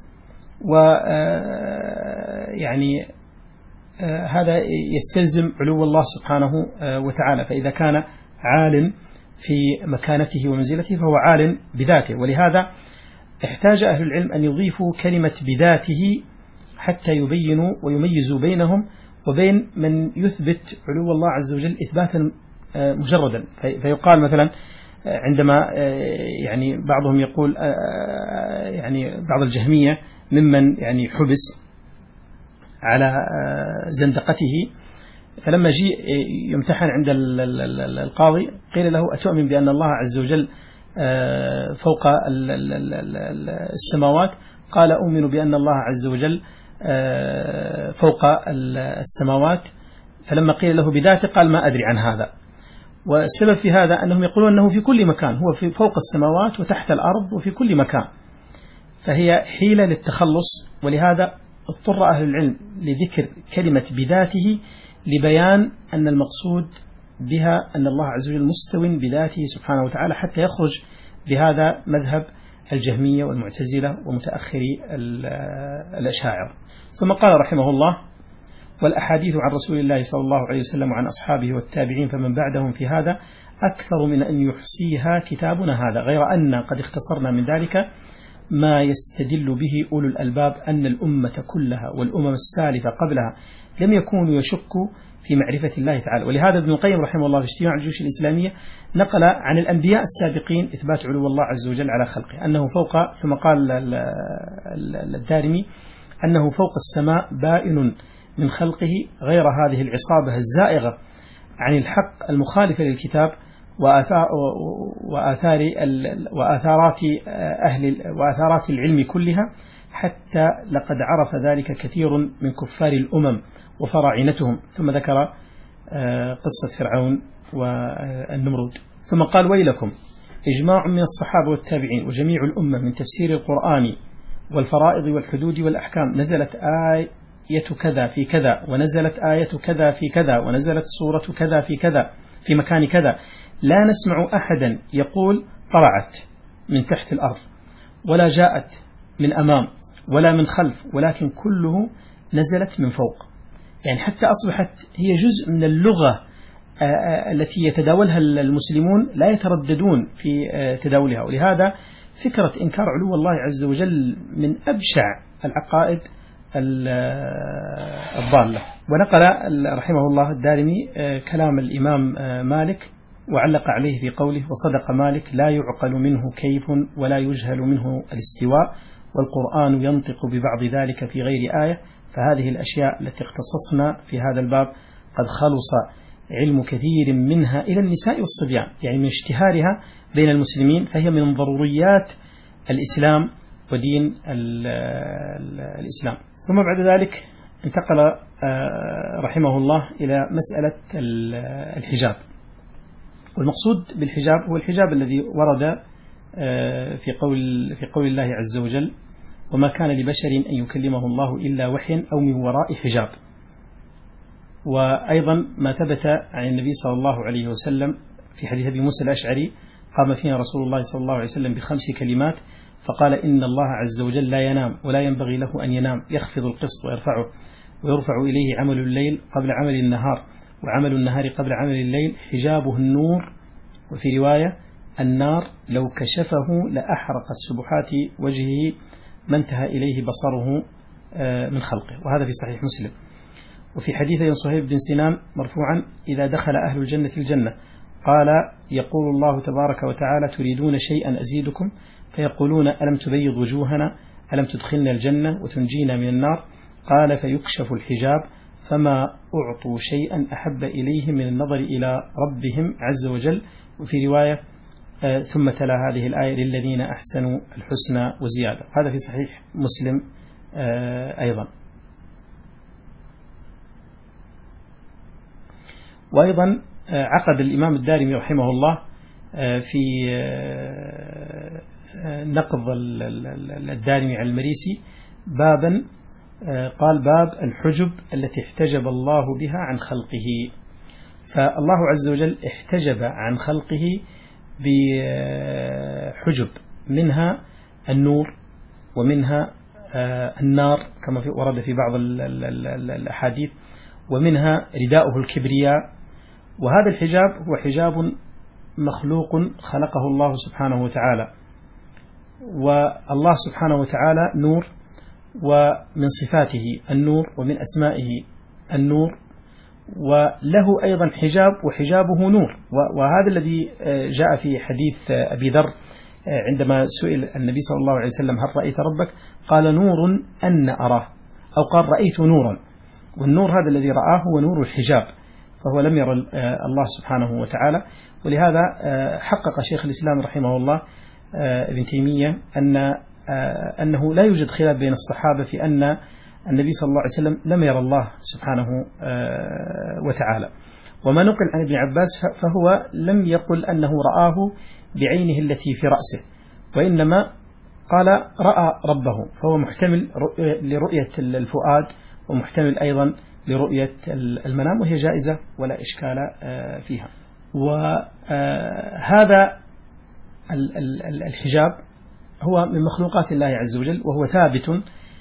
ويعني هذا يستلزم علو الله سبحانه وتعالى، فإذا كان عال في مكانته ومنزلته فهو عال بذاته، ولهذا احتاج أهل العلم أن يضيفوا كلمة بذاته حتى يبينوا ويميزوا بينهم وبين من يثبت علو الله عز وجل إثباتا مجردا. فيقال مثلا عندما يعني بعضهم يقول يعني بعض الجهمية ممن يعني حبس على زندقته، فلما جاء يمتحن عند القاضي قيل له أتؤمن بأن الله عز وجل فوق السماوات؟ قال أؤمن بأن الله عز وجل فوق السماوات. فلما قيل له بذاته قال ما أدري عن هذا. والسبب في هذا أنهم يقولون أنه في كل مكان، هو في فوق السماوات وتحت الأرض وفي كل مكان، فهي حيلة للتخلص. ولهذا اضطر أهل العلم لذكر كلمة بذاته لبيان أن المقصود بها أن الله عز وجل مستو بذاته سبحانه وتعالى، حتى يخرج بهذا مذهب الجهمية والمعتزلة ومتأخري الأشاعرة. ثم قال رحمه الله: والأحاديث عن رسول الله صلى الله عليه وسلم وعن أصحابه والتابعين فمن بعدهم في هذا أكثر من أن يحصيها كتابنا هذا، غير أن قد اختصرنا من ذلك ما يستدل به أولو الألباب أن الأمة كلها والأمم السالفة قبلها لم يكونوا يشكوا في معرفة الله تعالى. ولهذا ابن القيم رحمه الله في اجتماع الجيوش الإسلامية نقل عن الأنبياء السابقين إثبات علو الله عز وجل على خلقه، أنه فوق، ثم قال الدارمي أنه فوق السماء بائن من خلقه، غير هذه العصابة الزائغة عن الحق المخالفة للكتاب وآثار وآثار وآثارات أهل وآثارات العلم كلها، حتى لقد عرف ذلك كثير من كفار الأمم وفراعنتهم. ثم ذكر قصة فرعون والنمرود. ثم قال: ويلكم، إجماع من الصحابة والتابعين وجميع الأمة من تفسير القرآن والفرائض والحدود والأحكام نزلت آية كذا في كذا، ونزلت آية كذا في كذا، ونزلت سورة كذا في كذا في مكان كذا، لا نسمع أحدا يقول طلعت من تحت الأرض، ولا جاءت من أمام، ولا من خلف، ولكن كله نزلت من فوق. يعني حتى أصبحت هي جزء من اللغة التي يتداولها المسلمون، لا يترددون في تداولها. ولهذا فكرة إنكار علو الله عز وجل من أبشع العقائد الضالة. ونقل رحمه الله الدارمي كلام الإمام مالك وعلق عليه في قوله: وصدق مالك لا يعقل منه كيف ولا يجهل منه الاستواء، والقرآن ينطق ببعض ذلك في غير آية، فهذه الأشياء التي اختصصنا في هذا الباب قد خلص علم كثير منها إلى النساء والصبيان، يعني من اشتهارها بين المسلمين، فهي من ضروريات الإسلام ودين الإسلام. ثم بعد ذلك انتقل رحمه الله إلى مسألة الحجاب. والمقصود بالحجاب هو الحجاب الذي ورد في قول في قول الله عز وجل: وما كان لبشر أن يكلمه الله إلا وحيا أو من وراء حجاب. وأيضا ما ثبت عن النبي صلى الله عليه وسلم في حديث أبي موسى الأشعري: قام فينا رسول الله صلى الله عليه وسلم بخمس كلمات فقال: إن الله عز وجل لا ينام ولا ينبغي له أن ينام، يخفض القسط ويرفعه، ويرفع إليه عمل الليل قبل عمل النهار، وعمل النهار قبل عمل الليل، حجابه النور، وفي رواية النار لو كشفه لأحرقت سبحات وجهه ما انتهى إليه بصره من خلقه. وهذا في صحيح مسلم. وفي حديث صهيب بن سنان مرفوعا: إذا دخل أهل الجنة الجنة قال يقول الله تبارك وتعالى: تريدون شيئا أزيدكم؟ فيقولون: ألم تبيض وجوهنا، ألم تدخلنا الجنة وتنجينا من النار؟ قال: فيكشف الحجاب فما أعطوا شيئا أحب إليهم من النظر إلى ربهم عز وجل. وفي رواية: ثم تلا هذه الآية: للذين أحسنوا الحسنى وزيادة. هذا في صحيح مسلم أيضا. وأيضا عقد الإمام الدارمي رحمه الله في نقض الدارمي على المريسي بابا، قال: باب الحجب التي احتجب الله بها عن خلقه. فالله عز وجل احتجب عن خلقه بحجب، منها النور ومنها النار كما ورد في بعض الأحاديث، ومنها رداؤه الكبرياء. وهذا الحجاب هو حجاب مخلوق خلقه الله سبحانه وتعالى، والله سبحانه وتعالى نور، ومن صفاته النور، ومن أسمائه النور، وله أيضا حجاب وحجابه نور. وهذا الذي جاء في حديث أبي ذر عندما سئل النبي صلى الله عليه وسلم هل رأيت ربك؟ قال نور أن أراه، أو قال رأيت نورا. والنور هذا الذي رآه هو نور الحجاب، فهو لم يرى الله سبحانه وتعالى. ولهذا حقق شيخ الإسلام رحمه الله ابن تيمية أن أنه لا يوجد خلاف بين الصحابة في أن النبي صلى الله عليه وسلم لم يرى الله سبحانه وتعالى. وما نقل عن ابن عباس فهو لم يقل أنه رآه بعينه التي في رأسه، وإنما قال رأى ربه، فهو محتمل لرؤية الفؤاد ومحتمل أيضا لرؤية المنام، وهي جائزة ولا إشكال فيها. وهذا الحجاب هو من مخلوقات الله عز وجل، وهو ثابت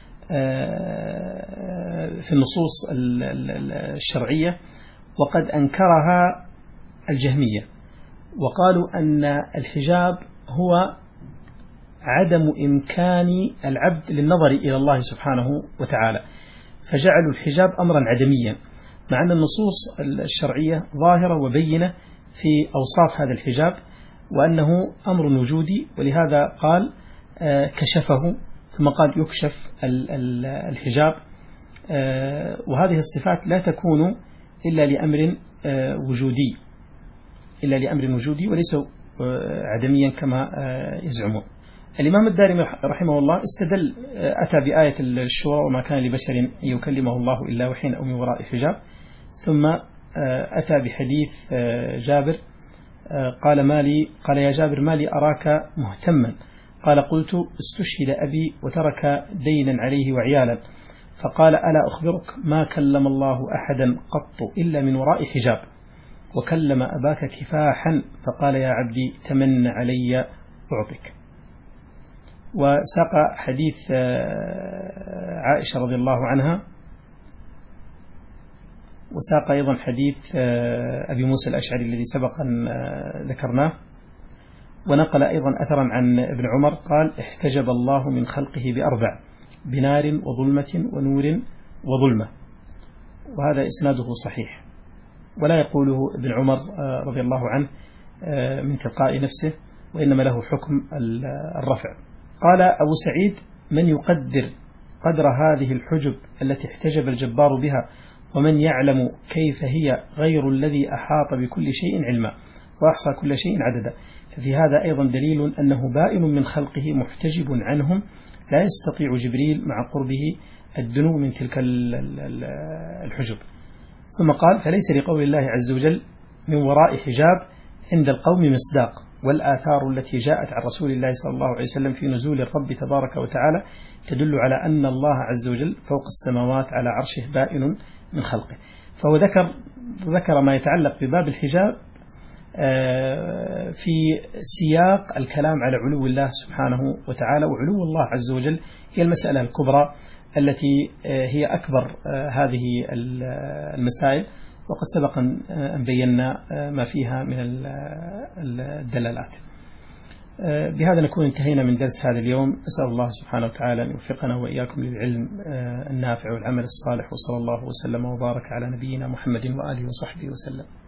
في النصوص الشرعية، وقد أنكرها الجهمية وقالوا أن الحجاب هو عدم إمكان العبد للنظر إلى الله سبحانه وتعالى، فجعلوا الحجاب أمرا عدميا، مع أن النصوص الشرعية ظاهرة وبينة في أوصاف هذا الحجاب وأنه أمر وجودي. ولهذا قال كشفه، ثم قال يكشف الحجاب. وهذه الصفات لا تكون إلا لأمر وجودي إلا لأمر وجودي وليس عدميا كما يزعمون. الإمام الدارمي رحمه الله استدل، أتى بآية الشورى وما كان لبشر أن يكلمه الله إلا وحيا أو من وراء حجاب، ثم أتى بحديث جابر قال ما لي قال يا جابر ما لي أراك مهتما؟ قال قلت استشهد أبي وترك دينا عليه وعيالا، فقال ألا أخبرك ما كلم الله أحدا قط إلا من وراء حجاب، وكلم أباك كفاحا فقال يا عبدي تمن علي أعطك. وساق حديث عائشة رضي الله عنها، وساق أيضا حديث أبي موسى الأشعري الذي سبق أن ذكرناه، ونقل أيضا أثرا عن ابن عمر قال احتجب الله من خلقه بأربع: بنار وظلمة ونور وظلمة. وهذا إسناده صحيح، ولا يقوله ابن عمر رضي الله عنه من تلقاء نفسه، وإنما له حكم الرفع. قال أبو سعيد: من يقدر قدر هذه الحجب التي احتجب الجبار بها، ومن يعلم كيف هي غير الذي أحاط بكل شيء علما وأحصى كل شيء عددا. ففي هذا أيضا دليل أنه بائن من خلقه محتجب عنهم، لا يستطيع جبريل مع قربه الدنو من تلك الحجب. ثم قال: فليس لقول الله عز وجل من وراء حجاب عند القوم مصداق، والآثار التي جاءت عن رسول الله صلى الله عليه وسلم في نزول الرب تبارك وتعالى تدل على أن الله عز وجل فوق السماوات على عرشه بائن من خلقه. فهو ذكر ذكر ما يتعلق بباب الحجاب في سياق الكلام على علو الله سبحانه وتعالى، وعلو الله عز وجل هي المسألة الكبرى التي هي أكبر هذه المسائل، وقد سبق أن بينا ما فيها من الدلالات. بهذا نكون انتهينا من درس هذا اليوم. أسأل الله سبحانه وتعالى أن يوفقنا وإياكم للعلم النافع والعمل الصالح، وصلى الله وسلم وبارك على نبينا محمد وآله وصحبه وسلم.